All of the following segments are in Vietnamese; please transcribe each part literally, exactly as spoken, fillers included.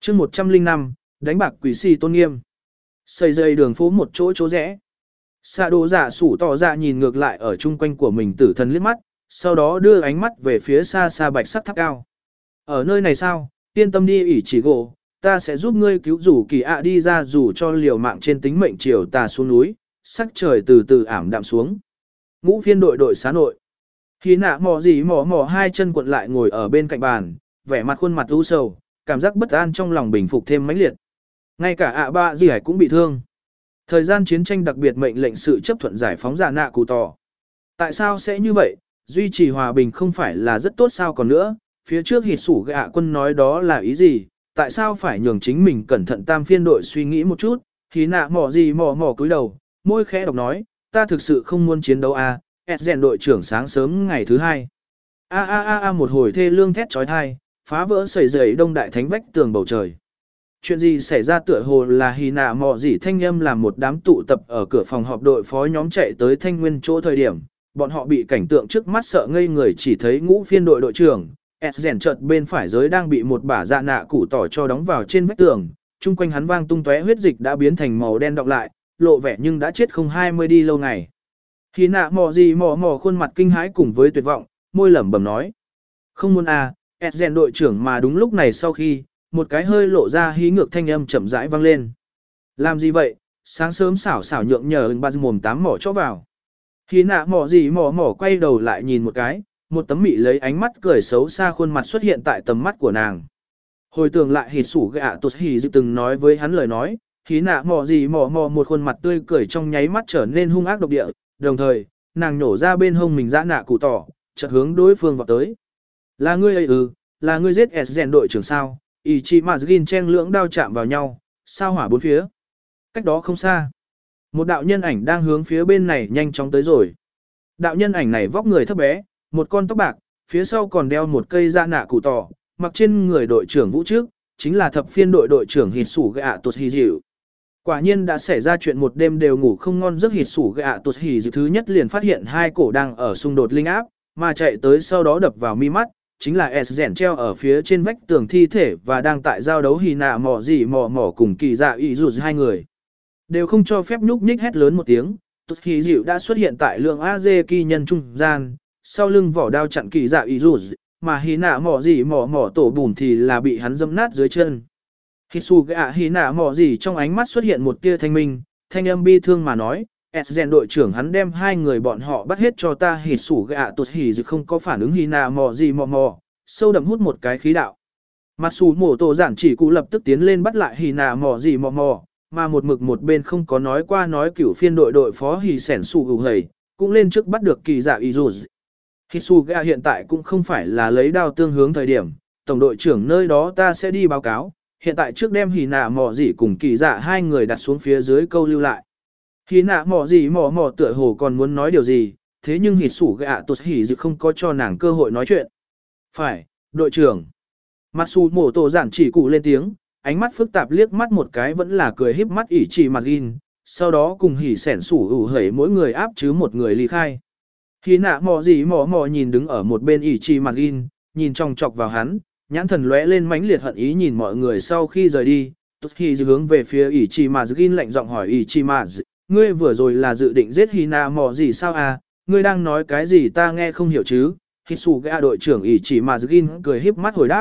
chương một trăm linh năm, đánh bạc quỷ si tôn nghiêm. Xây dây đường phố một chỗ chỗ rẽ. Xạ đồ giả sủ tỏ ra nhìn ngược lại ở chung quanh của mình tử thần liếc mắt, sau đó đưa ánh mắt về phía xa xa bạch sắc tháp cao. Ở nơi này sao, yên tâm đi ỷ chỉ gỗ, ta sẽ giúp ngươi cứu rủ kỳ ạ đi ra dù cho liều mạng trên tính mệnh chiều tà xuống núi, sắc trời từ từ ảm đạm xuống. Ngũ phiên đội đội xá nội. Khi nạ mò gì mò mò hai chân cuộn lại ngồi ở bên cạnh bàn, vẻ mặt khuôn mặt u sầu, cảm giác bất an trong lòng bình phục thêm mãnh liệt. Ngay cả ạ bạ gì hải cũng bị thương. Thời gian chiến tranh đặc biệt mệnh lệnh sự chấp thuận giải phóng giả nạ cụ tỏ. Tại sao sẽ như vậy? Duy trì hòa bình không phải là rất tốt sao còn nữa? Phía trước hịt sủ gạ quân nói đó là ý gì? Tại sao phải nhường chính mình cẩn thận tam phiên đội suy nghĩ một chút? Khi nạ mò gì mò mò cúi đầu, môi khẽ đọc nói, ta thực sự không muốn chiến đấu à? Rèn đội trưởng sáng sớm ngày thứ hai. A a a a một hồi thê lương thét chói tai, phá vỡ sẩy dậy đông đại thánh vách tường bầu trời. Chuyện gì xảy ra tựa hồ là hì nạ mò gì thanh âm làm một đám tụ tập ở cửa phòng họp đội phó nhóm chạy tới thanh nguyên chỗ thời điểm, bọn họ bị cảnh tượng trước mắt sợ ngây người chỉ thấy ngũ phiên đội đội trưởng, rèn chợt bên phải giới đang bị một bả dạ nạ củ tỏi cho đóng vào trên vách tường, chung quanh hắn vang tung tóe huyết dịch đã biến thành màu đen đọng lại, lộ vẻ nhưng đã chết không hai mươi đi lâu ngày. Hì nạ mò gì mò mò khuôn mặt kinh hãi cùng với tuyệt vọng, môi lẩm bẩm nói. Không muốn à, rèn đội trưởng mà đúng lúc này sau khi, một cái hơi lộ ra hí ngược thanh âm chậm rãi vang lên. Làm gì vậy? Sáng sớm xảo xảo nhượng nhờ ứng ba mồm tám mỏ cho vào. Hì nạ mỏ gì mỏ mỏ quay đầu lại nhìn một cái, một tấm mị lấy ánh mắt cười xấu xa khuôn mặt xuất hiện tại tầm mắt của nàng. Hồi tưởng lại hì sủ gạ tụt hì dự từng nói với hắn lời nói, hì nạ mỏ gì mỏ mỏ một khuôn mặt tươi cười trong nháy mắt trở nên hung ác độc địa, đồng thời, nàng nhổ ra bên hông mình dã nạ cụ tỏ, chợt hướng đối phương vào tới. Là ngươi ấy ư, là ngươi giết rèn đội trưởng sao? Ichimazgin chen lưỡng đao chạm vào nhau, sao hỏa bốn phía. Cách đó không xa. Một đạo nhân ảnh đang hướng phía bên này nhanh chóng tới rồi. Đạo nhân ảnh này vóc người thấp bé, một con tóc bạc, phía sau còn đeo một cây da nạ cụ tỏ, mặc trên người đội trưởng vũ trước, chính là thập phiên đội đội trưởng hịt sủ gạ tụt hì dịu. Quả nhiên đã xảy ra chuyện một đêm đều ngủ không ngon giấc hịt sủ gạ tụt hì dịu thứ nhất liền phát hiện hai cổ đang ở xung đột linh áp, mà chạy tới sau đó đập vào mi mắt. Chính là S rèn treo ở phía trên vách tường thi thể và đang tại giao đấu hì nạ mỏ gì mỏ mỏ cùng kỳ dạ ý rụt hai người. Đều không cho phép nhúc nhích hét lớn một tiếng, tụt hì dịu đã xuất hiện tại lượng a dê kỳ nhân trung gian, sau lưng vỏ đao chặn kỳ dạ ý rụt, mà hì nạ mỏ gì mỏ mỏ tổ bùn thì là bị hắn dẫm nát dưới chân. Hisu gạ hì nạ mỏ gì trong ánh mắt xuất hiện một tia thanh minh, thanh âm bi thương mà nói, S rèn đội trưởng hắn đem hai người bọn họ bắt hết cho ta hít sủ gạ tụt hỉ dự không có phản ứng hì nạ mò gì mò mò, sâu đậm hút một cái khí đạo. Mặt xù mổ tổ giản chỉ cụ lập tức tiến lên bắt lại hì nạ mò gì mò mò, mà một mực một bên không có nói qua nói cửu phiên đội đội phó hì sẻn sủ hữu hầy, cũng lên trước bắt được kỳ dạ y dù. Hít sủ gạ hiện tại cũng không phải là lấy đao tương hướng thời điểm, tổng đội trưởng nơi đó ta sẽ đi báo cáo, hiện tại trước đem hì nạ mò gì cùng kỳ dạ hai người đặt xuống phía dưới câu lưu lại. Hì nạ mỏ gì mỏ mỏ tựa hồ còn muốn nói điều gì, thế nhưng hít sủ gạ tụt hỉ dự không có cho nàng cơ hội nói chuyện. Phải, đội trưởng. Matsu mổ tổ giản chỉ cụ lên tiếng, ánh mắt phức tạp liếc mắt một cái vẫn là cười híp mắt ỉ chỉ mặt gin, sau đó cùng hỉ sẻn sủ ủ hẩy mỗi người áp chứ một người ly khai. Hì nạ mỏ gì mỏ mỏ nhìn đứng ở một bên ỉ chỉ mặt gin, nhìn trong chọc vào hắn, nhãn thần lóe lên mãnh liệt hận ý nhìn mọi người sau khi rời đi, tụt hỉ dự hướng về phía ỉ chỉ mặt gin lạnh giọng hỏi ỉ chỉ mặt. Ngươi vừa rồi là dự định giết Hina mò gì sao à, ngươi đang nói cái gì ta nghe không hiểu chứ, Hisuga đội trưởng ỷ chỉ mà Zgin cười híp mắt hồi đáp.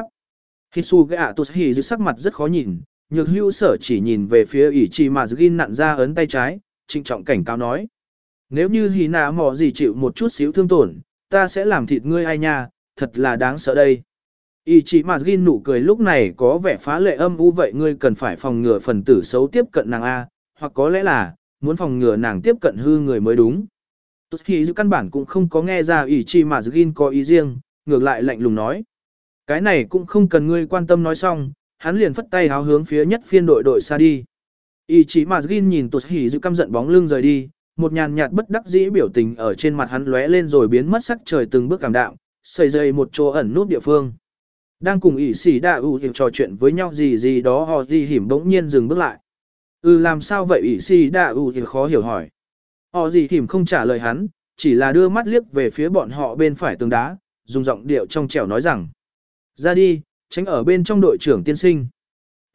Hisuga tụt hỉ giữ sắc mặt rất khó nhìn, nhược hưu sở chỉ nhìn về phía ỷ chỉ mà Zgin nặn ra ấn tay trái, trịnh trọng cảnh cáo nói. Nếu như Hina mò gì chịu một chút xíu thương tổn, ta sẽ làm thịt ngươi ai nha, thật là đáng sợ đây. Ỷ chỉ mà Zgin nụ cười lúc này có vẻ phá lệ âm u vậy ngươi cần phải phòng ngừa phần tử xấu tiếp cận nàng A, hoặc có lẽ là muốn phòng ngừa nàng tiếp cận hư người mới đúng. Tốt khi giữ căn bản cũng không có nghe ra ỷ chi mà Zgin có ý riêng, ngược lại lạnh lùng nói. Cái này cũng không cần ngươi quan tâm nói xong, hắn liền phất tay háo hướng phía nhất phiên đội đội xa đi. Ỷ chi mà Zgin nhìn tốt hỉ giữ căm giận bóng lưng rời đi, một nhàn nhạt bất đắc dĩ biểu tình ở trên mặt hắn lóe lên rồi biến mất sắc trời từng bước cảm đạm, xây dây một chỗ ẩn nút địa phương. Đang cùng ỷ sĩ đạ ưu trò chuyện với nhau gì gì đó họ gì hiểm bỗng nhiên dừng bước lại. Ừ làm sao vậy ỷ si đa ưu thì khó hiểu hỏi. Họ gì hiểm không trả lời hắn, chỉ là đưa mắt liếc về phía bọn họ bên phải tường đá, dùng giọng điệu trong trẻo nói rằng. Ra đi, tránh ở bên trong đội trưởng tiên sinh.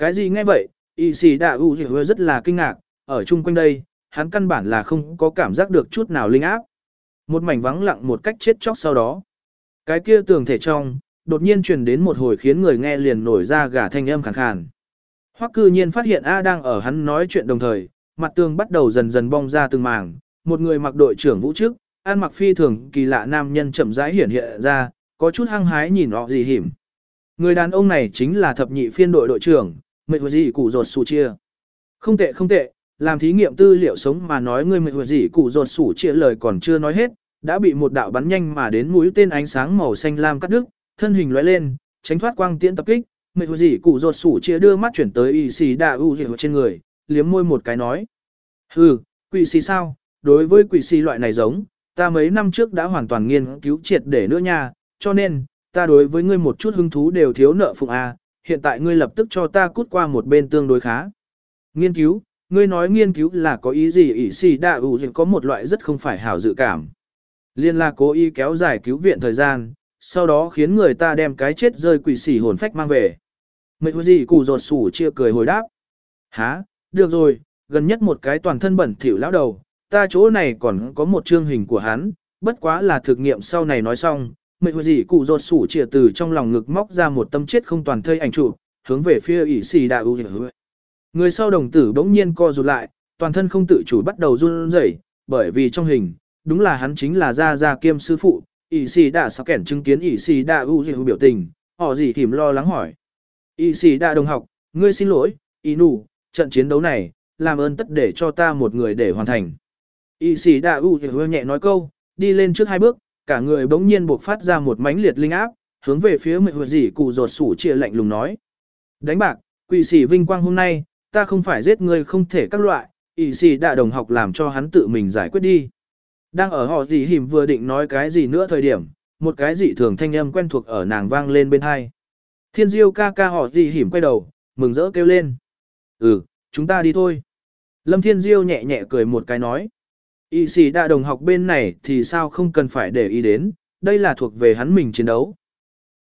Cái gì nghe vậy, y sĩ đạ u rất là kinh ngạc, ở chung quanh đây, hắn căn bản là không có cảm giác được chút nào linh áp. Một mảnh vắng lặng một cách chết chóc sau đó. Cái kia tường thể trong, đột nhiên truyền đến một hồi khiến người nghe liền nổi ra gà thanh âm khàn khàn. Hoắc cư nhiên phát hiện A đang ở hắn nói chuyện đồng thời, mặt tường bắt đầu dần dần bong ra từng mảng, một người mặc đội trưởng vũ trước, ăn mặc phi thường kỳ lạ nam nhân chậm rãi hiển hiện ra, có chút hăng hái nhìn họ gì hiểm. Người đàn ông này chính là thập nhị phiên đội đội trưởng, mệnh gì cụ rột sủ chia. Không tệ không tệ, làm thí nghiệm tư liệu sống mà nói ngươi mệnh gì cụ rột sủ chia lời còn chưa nói hết, đã bị một đạo bắn nhanh mà đến mũi tên ánh sáng màu xanh lam cắt đứt, thân hình lóe lên, tránh thoát quang tiễn tập kích, mệnh gì cụ rột sủ chia đưa mắt chuyển tới y xì đạ u trên người, liếm môi một cái nói. Hừ, quỷ xì sao, đối với quỷ xì loại này giống, ta mấy năm trước đã hoàn toàn nghiên cứu triệt để nữa nha, cho nên, ta đối với ngươi một chút hứng thú đều thiếu nợ phụng a, hiện tại ngươi lập tức cho ta cút qua một bên tương đối khá. Nghiên cứu, ngươi nói nghiên cứu là có ý gì? Ỷ xì đạ ủ có một loại rất không phải hảo dự cảm. Liên là cố ý kéo dài cứu viện thời gian, sau đó khiến người ta đem cái chết rơi quỷ xỉ hồn phách mang về. Mấy gì cụ rột sủ chia cười hồi đáp. Hả, được rồi, gần nhất một cái toàn thân bẩn thỉu lão đầu, ta chỗ này còn có một chương hình của hắn, bất quá là thực nghiệm sau này nói xong. Mấy gì cụ rột sủ chia từ trong lòng ngực móc ra một tâm chết không toàn thây ảnh chụp, hướng về phía ỷ xì đạ ủ. Người sau đồng tử bỗng nhiên co rụt lại, toàn thân không tự chủ bắt đầu run rẩy, bởi vì trong hình, đúng là hắn chính là gia gia kiêm sư phụ. ỷ xì đạ sao kẻn chứng kiến ỷ xì đạ u biểu tình, họ gì thìm lo lắng hỏi. ỷ xì đạ đồng học, ngươi xin lỗi, ý nụ, trận chiến đấu này, làm ơn tất để cho ta một người để hoàn thành. ỷ xì đạ u nhẹ nói câu, đi lên trước hai bước, cả người bỗng nhiên buộc phát ra một mãnh liệt linh áp, hướng về phía mệnh gì cụ rột sủ chia lạnh lùng nói. Đánh bạc, quỷ sĩ vinh quang hôm nay, ta không phải giết ngươi không thể các loại, ỷ xì đạ đồng học làm cho hắn tự mình giải quyết đi. Đang ở họ gì hìm vừa định nói cái gì nữa thời điểm, một cái dị thường thanh âm quen thuộc ở nàng vang lên bên hai. Thiên diêu ca ca họ gì hìm quay đầu, mừng rỡ kêu lên. Ừ, chúng ta đi thôi. Lâm Thiên Diêu nhẹ nhẹ cười một cái nói. Y sĩ đạ đồng học bên này thì sao không cần phải để ý đến, đây là thuộc về hắn mình chiến đấu,